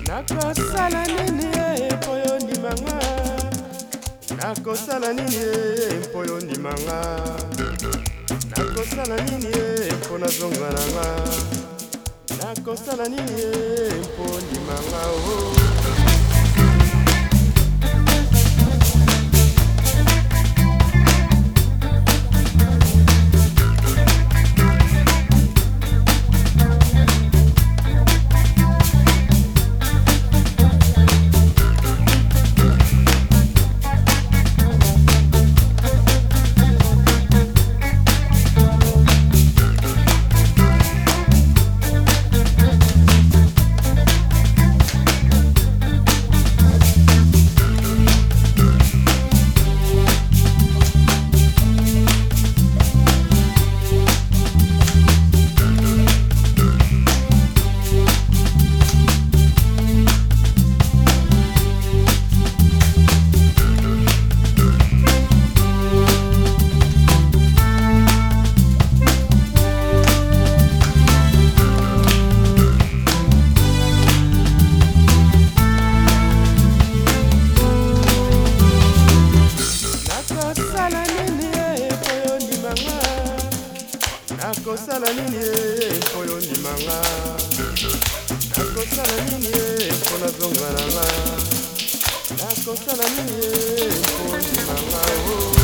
Nakosala nini po yo ndimanga? Nakosala nini po yo ndimanga? Nakosala nini po nazonga nanga? Nakosala nini po ndimanga oh? Nakosala nini po yo ndimanga? Nakosala nini po nazonga nanga? Nakosala nini po ndimanga oh?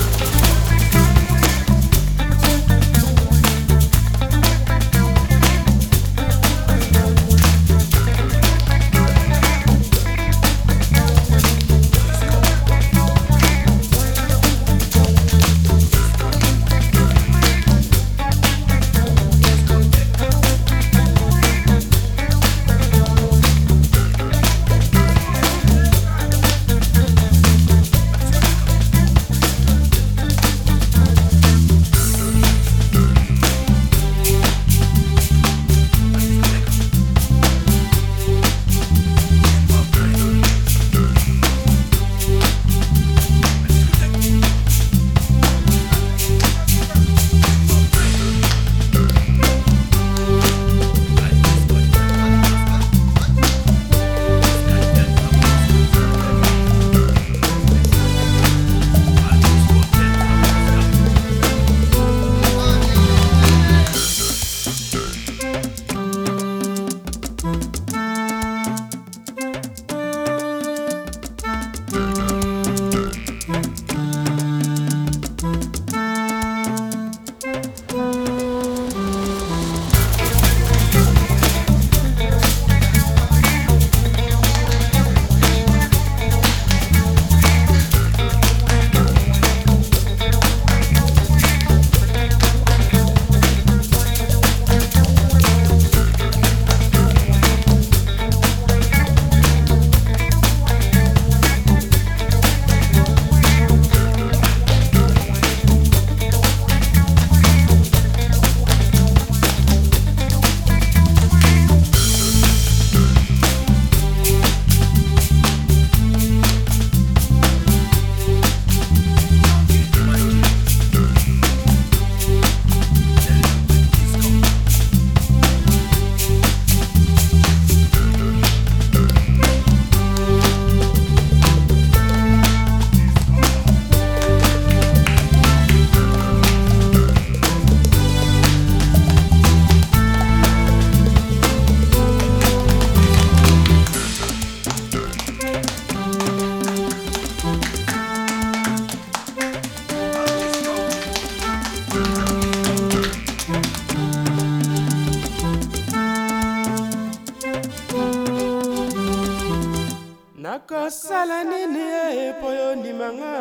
Nakosala nini po yo ndimanga?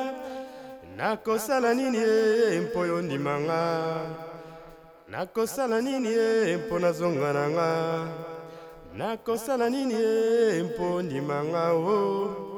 Nakosala nini po yo ndimanga? Nakosala nini po nazonga nanga? Nakosala nini po ndimanga oh?